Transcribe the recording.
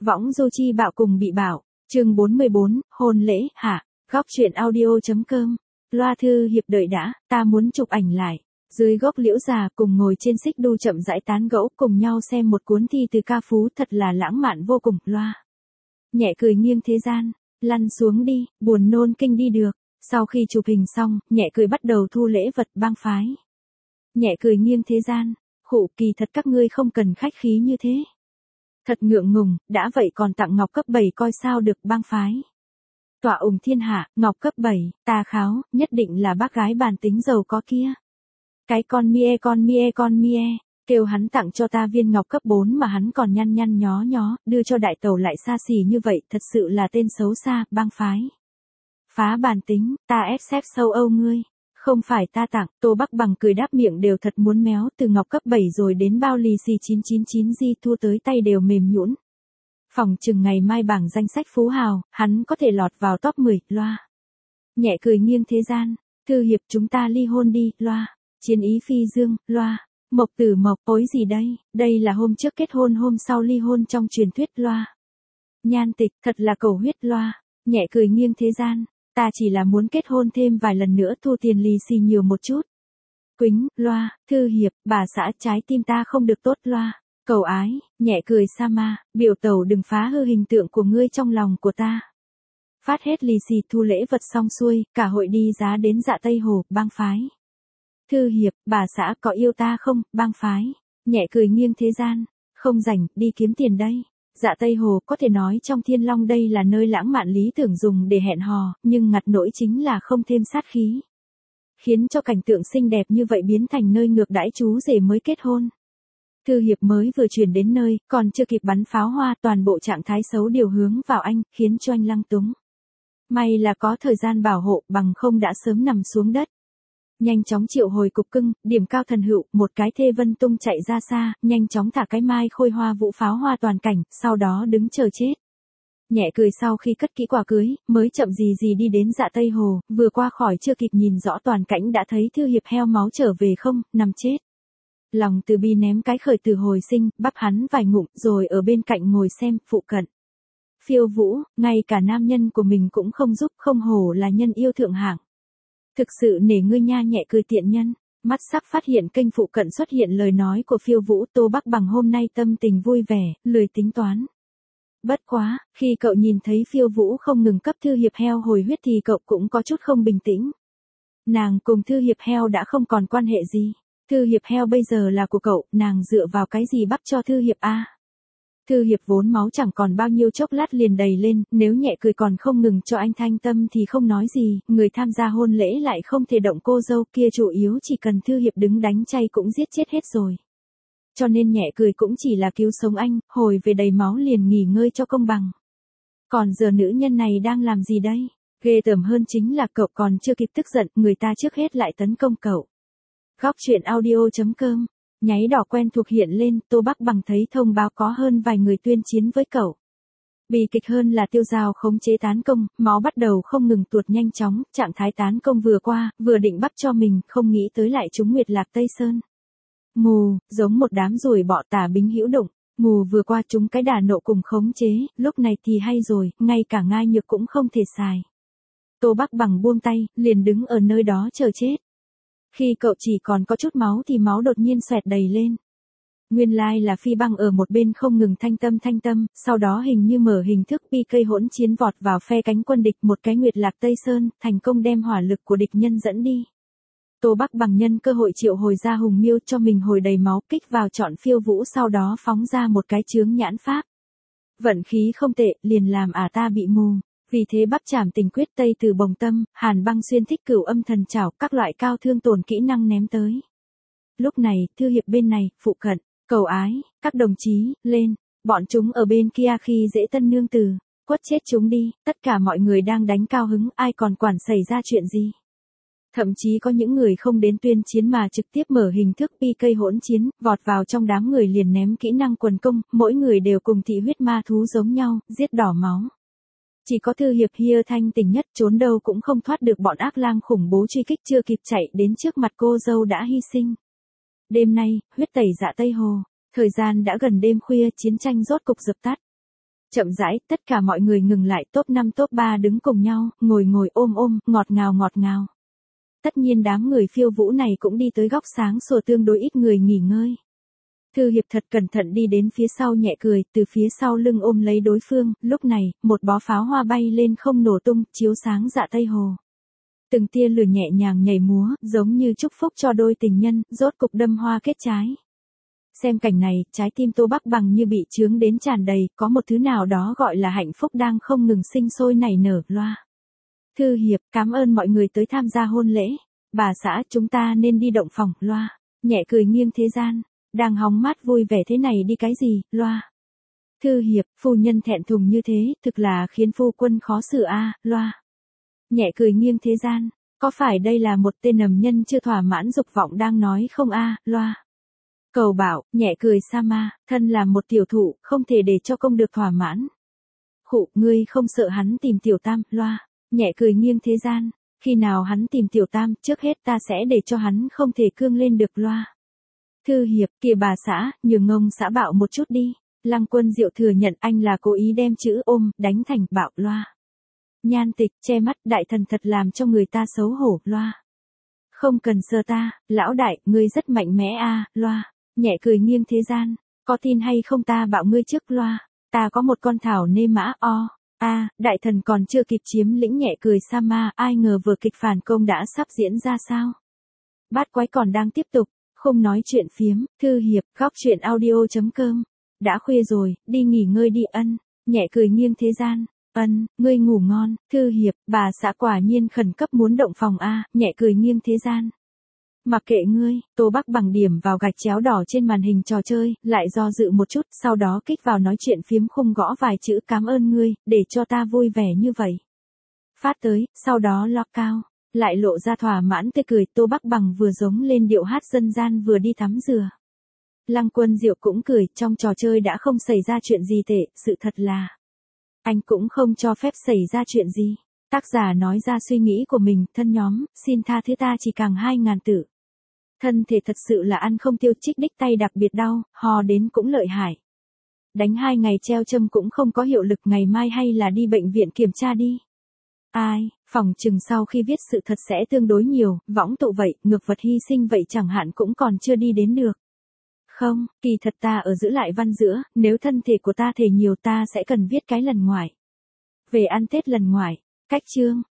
Võng Du Chi bạo cùng bị bạo, chương 44, hôn lễ, hạ, góc truyện audio.com, loa thư hiệp đợi đã, ta muốn chụp ảnh lại. Dưới gốc liễu già cùng ngồi trên xích đu chậm rãi tán gẫu cùng nhau xem một cuốn thi từ ca phú thật là lãng mạn vô cùng, loa. Nhẹ cười nghiêng thế gian, lăn xuống đi, buồn nôn kinh đi được. Sau khi chụp hình xong, nhẹ cười bắt đầu thu lễ vật bang phái. Nhẹ cười nghiêng thế gian, khụ kỳ thật các ngươi không cần khách khí như thế. Thật ngượng ngùng, đã vậy còn tặng ngọc cấp 7 coi sao được bang phái. Tọa ủng thiên hạ, ngọc cấp 7, ta kháo, nhất định là bác gái bản tính giàu có kia. Cái con mie, kêu hắn tặng cho ta viên ngọc cấp 4 mà hắn còn nhăn nhăn nhó nhó, đưa cho đại tẩu lại xa xỉ như vậy, thật sự là tên xấu xa, bang phái. Phá bản tính, ta ép xếp sâu Âu ngươi. Không phải ta tặng, Tô Bắc Bằng cười đáp miệng đều thật muốn méo, từ ngọc cấp 7 rồi đến bao lì xì 999 di thua tới tay đều mềm nhũn. Phòng chừng ngày mai bảng danh sách phú hào, hắn có thể lọt vào top 10, loa. Nhẹ cười nghiêng thế gian, thư hiệp chúng ta ly hôn đi, loa. Chiến ý phi dương, loa. Mộc tử mộc, ối gì đây, đây là hôm trước kết hôn hôm sau ly hôn trong truyền thuyết, loa. Nhan tịch, thật là cầu huyết, loa. Nhẹ cười nghiêng thế gian. Ta chỉ là muốn kết hôn thêm vài lần nữa thu tiền lì xì nhiều một chút. Quýnh, loa, thư hiệp, bà xã trái tim ta không được tốt, loa. Cầu ái, nhẹ cười sa ma, biểu tẩu đừng phá hư hình tượng của ngươi trong lòng của ta. Phát hết lì xì thu lễ vật xong xuôi, cả hội đi giá đến Dạ Tây Hồ, bang phái. Thư hiệp, bà xã có yêu ta không, bang phái. Nhẹ cười nghiêng thế gian, không rảnh, đi kiếm tiền đây. Dạ Tây Hồ có thể nói trong Thiên Long đây là nơi lãng mạn lý tưởng dùng để hẹn hò, nhưng ngặt nỗi chính là không thêm sát khí. Khiến cho cảnh tượng xinh đẹp như vậy biến thành nơi ngược đãi chú rể mới kết hôn. Thư hiệp mới vừa chuyển đến nơi, còn chưa kịp bắn pháo hoa, toàn bộ trạng thái xấu điều hướng vào anh, khiến cho anh lăng túng. May là có thời gian bảo hộ, bằng không đã sớm nằm xuống đất. Nhanh chóng triệu hồi cục cưng, điểm cao thần hữu, một cái thê vân tung chạy ra xa, nhanh chóng thả cái mai khôi hoa vũ pháo hoa toàn cảnh, sau đó đứng chờ chết. Nhẹ cười sau khi cất kỹ quả cưới, mới chậm gì gì đi đến Dạ Tây Hồ, vừa qua khỏi chưa kịp nhìn rõ toàn cảnh đã thấy thư hiệp heo máu trở về không, nằm chết. Lòng từ bi ném cái khởi từ hồi sinh, bắp hắn vài ngụm, rồi ở bên cạnh ngồi xem, phụ cận. Phiêu Vũ, ngay cả nam nhân của mình cũng không giúp, không hổ là nhân yêu thượng hạng. Thực sự nể ngươi nha, nhẹ cười tiện nhân. Mắt sắc phát hiện kênh phụ cận xuất hiện lời nói của Phiêu Vũ. Tô Bắc Bằng hôm nay tâm tình vui vẻ, lười tính toán. Bất quá, khi cậu nhìn thấy Phiêu Vũ không ngừng cấp thư hiệp heo hồi huyết thì cậu cũng có chút không bình tĩnh. Nàng cùng thư hiệp heo đã không còn quan hệ gì. Thư hiệp heo bây giờ là của cậu, nàng dựa vào cái gì bắt cho thư hiệp a? Thư hiệp vốn máu chẳng còn bao nhiêu chốc lát liền đầy lên, nếu nhẹ cười còn không ngừng cho anh thanh tâm thì không nói gì, người tham gia hôn lễ lại không thể động cô dâu kia, chủ yếu chỉ cần thư hiệp đứng đánh chay cũng giết chết hết rồi. Cho nên nhẹ cười cũng chỉ là cứu sống anh, hồi về đầy máu liền nghỉ ngơi cho công bằng. Còn giờ nữ nhân này đang làm gì đây? Ghê tởm hơn chính là cậu còn chưa kịp tức giận, người ta trước hết lại tấn công cậu. Góc truyện audio.com, nháy đỏ quen thuộc hiện lên, Tô Bắc Bằng thấy thông báo có hơn vài người tuyên chiến với cậu. Bi kịch hơn là Tiêu Giao khống chế tán công, máu bắt đầu không ngừng tuột nhanh chóng, trạng thái tán công vừa qua, vừa định bắt cho mình, không nghĩ tới lại trúng Nguyệt Lạc Tây Sơn. Mù, giống một đám ruồi bọ tả bính hữu động, mù vừa qua chúng cái đà nộ cùng khống chế, lúc này thì hay rồi, ngay cả ngai nhược cũng không thể xài. Tô Bắc Bằng buông tay, liền đứng ở nơi đó chờ chết. Khi cậu chỉ còn có chút máu thì máu đột nhiên xoẹt đầy lên. Nguyên lai là Phi Băng ở một bên không ngừng thanh tâm, sau đó hình như mở hình thức PK hỗn chiến vọt vào phe cánh quân địch, một cái Nguyệt Lạc Tây Sơn, thành công đem hỏa lực của địch nhân dẫn đi. Tô Bắc Bằng nhân cơ hội triệu hồi ra hùng miêu cho mình hồi đầy máu, kích vào chọn Phiêu Vũ, sau đó phóng ra một cái chướng nhãn pháp. Vận khí không tệ, liền làm ta bị mù. Vì thế bắp chảm tình quyết tây từ bồng tâm, hàn băng xuyên thích cửu âm thần trảo, các loại cao thương tổn kỹ năng ném tới. Lúc này, thư hiệp bên này, phụ cận, cầu ái, các đồng chí, lên, bọn chúng ở bên kia khi dễ tân nương tử, quất chết chúng đi, tất cả mọi người đang đánh cao hứng, ai còn quản xảy ra chuyện gì. Thậm chí có những người không đến tuyên chiến mà trực tiếp mở hình thức PK hỗn chiến, vọt vào trong đám người liền ném kỹ năng quần công, mỗi người đều cùng thị huyết ma thú giống nhau, giết đỏ máu. Chỉ có thư hiệp Hia thanh tỉnh nhất, trốn đâu cũng không thoát được bọn ác lang khủng bố truy kích, chưa kịp chạy đến trước mặt cô dâu đã hy sinh. Đêm nay, huyết tẩy Dạ Tây Hồ, thời gian đã gần đêm khuya, chiến tranh rốt cục dập tắt. Chậm rãi, tất cả mọi người ngừng lại, top 5 top 3 đứng cùng nhau, ngồi ôm ngọt ngào. Tất nhiên đám người phiêu vũ này cũng đi tới góc sáng sủa tương đối ít người nghỉ ngơi. Thư Hiệp thật cẩn thận đi đến phía sau nhẹ cười, từ phía sau lưng ôm lấy đối phương, lúc này, một bó pháo hoa bay lên không nổ tung, chiếu sáng dạ Tây Hồ. Từng tia lửa nhẹ nhàng nhảy múa, giống như chúc phúc cho đôi tình nhân, rốt cục đâm hoa kết trái. Xem cảnh này, trái tim Tô Bắc Bằng như bị chướng đến tràn đầy, có một thứ nào đó gọi là hạnh phúc đang không ngừng sinh sôi nảy nở, loa. Thư Hiệp, cảm ơn mọi người tới tham gia hôn lễ. Bà xã, chúng ta nên đi động phòng, loa. Nhẹ cười nghiêng thế gian. Đang hóng mát vui vẻ thế này đi cái gì, loa. Thư Hiệp, phu nhân thẹn thùng như thế, thực là khiến phu quân khó xử a, loa. Nhẹ cười nghiêng thế gian. Có phải đây là một tên nầm nhân chưa thỏa mãn dục vọng đang nói không a, loa. Cầu bảo, nhẹ cười sa ma, thân là một tiểu thụ, không thể để cho công được thỏa mãn. Khụ, ngươi không sợ hắn tìm tiểu tam, loa. Nhẹ cười nghiêng thế gian. Khi nào hắn tìm tiểu tam, trước hết ta sẽ để cho hắn không thể cương lên được, loa. Thư Hiệp, kìa bà xã, nhường ngông xã bạo một chút đi. Lăng Quân Diệu thừa nhận anh là cố ý đem chữ ôm, đánh thành bạo, loa. Nhan Tịch, che mắt, đại thần thật làm cho người ta xấu hổ, loa. Không cần sơ ta, lão đại, ngươi rất mạnh mẽ a, loa. Nhẹ cười nghiêng thế gian. Có tin hay không ta bạo ngươi trước, loa. Ta có một con thảo nê mã o. Đại thần còn chưa kịp chiếm lĩnh, nhẹ cười sa ma, ai ngờ vừa kịch phản công đã sắp diễn ra sao. Bát quái còn đang tiếp tục, không nói chuyện phiếm, Thư Hiệp, góc chuyện audio.com. Đã khuya rồi, đi nghỉ ngơi đi ân. Nhẹ cười nghiêng thế gian. Ân, ngươi ngủ ngon. Thư Hiệp, bà xã quả nhiên khẩn cấp muốn động phòng a, nhẹ cười nghiêng thế gian. Mặc kệ ngươi, Tô Bắc Bằng điểm vào gạch chéo đỏ trên màn hình trò chơi, lại do dự một chút, sau đó kích vào nói chuyện phiếm khung gõ vài chữ cảm ơn ngươi, để cho ta vui vẻ như vậy. Phát tới, sau đó lock cao, lại lộ ra thỏa mãn tươi cười, Tô Bắc Bằng vừa giống lên điệu hát dân gian vừa đi tắm rửa. Lăng Quân Diệu cũng cười, trong trò chơi đã không xảy ra chuyện gì tệ, sự thật là anh cũng không cho phép xảy ra chuyện gì. Tác giả nói ra suy nghĩ của mình, thân nhóm, xin tha thứ ta chỉ càng 2.000 tử. Thân thể thật sự là ăn không tiêu, trích đích tay đặc biệt đau, hò đến cũng lợi hại. Đánh 2 ngày treo châm cũng không có hiệu lực, ngày mai hay là đi bệnh viện kiểm tra đi. Ai, phòng chừng sau khi viết sự thật sẽ tương đối nhiều, võng tụ vậy, ngược vật hy sinh vậy chẳng hạn cũng còn chưa đi đến được. Không, kỳ thật ta ở giữ lại văn giữa, nếu thân thể của ta thể nhiều ta sẽ cần viết cái lần ngoài. Về ăn Tết lần ngoài, cách chương.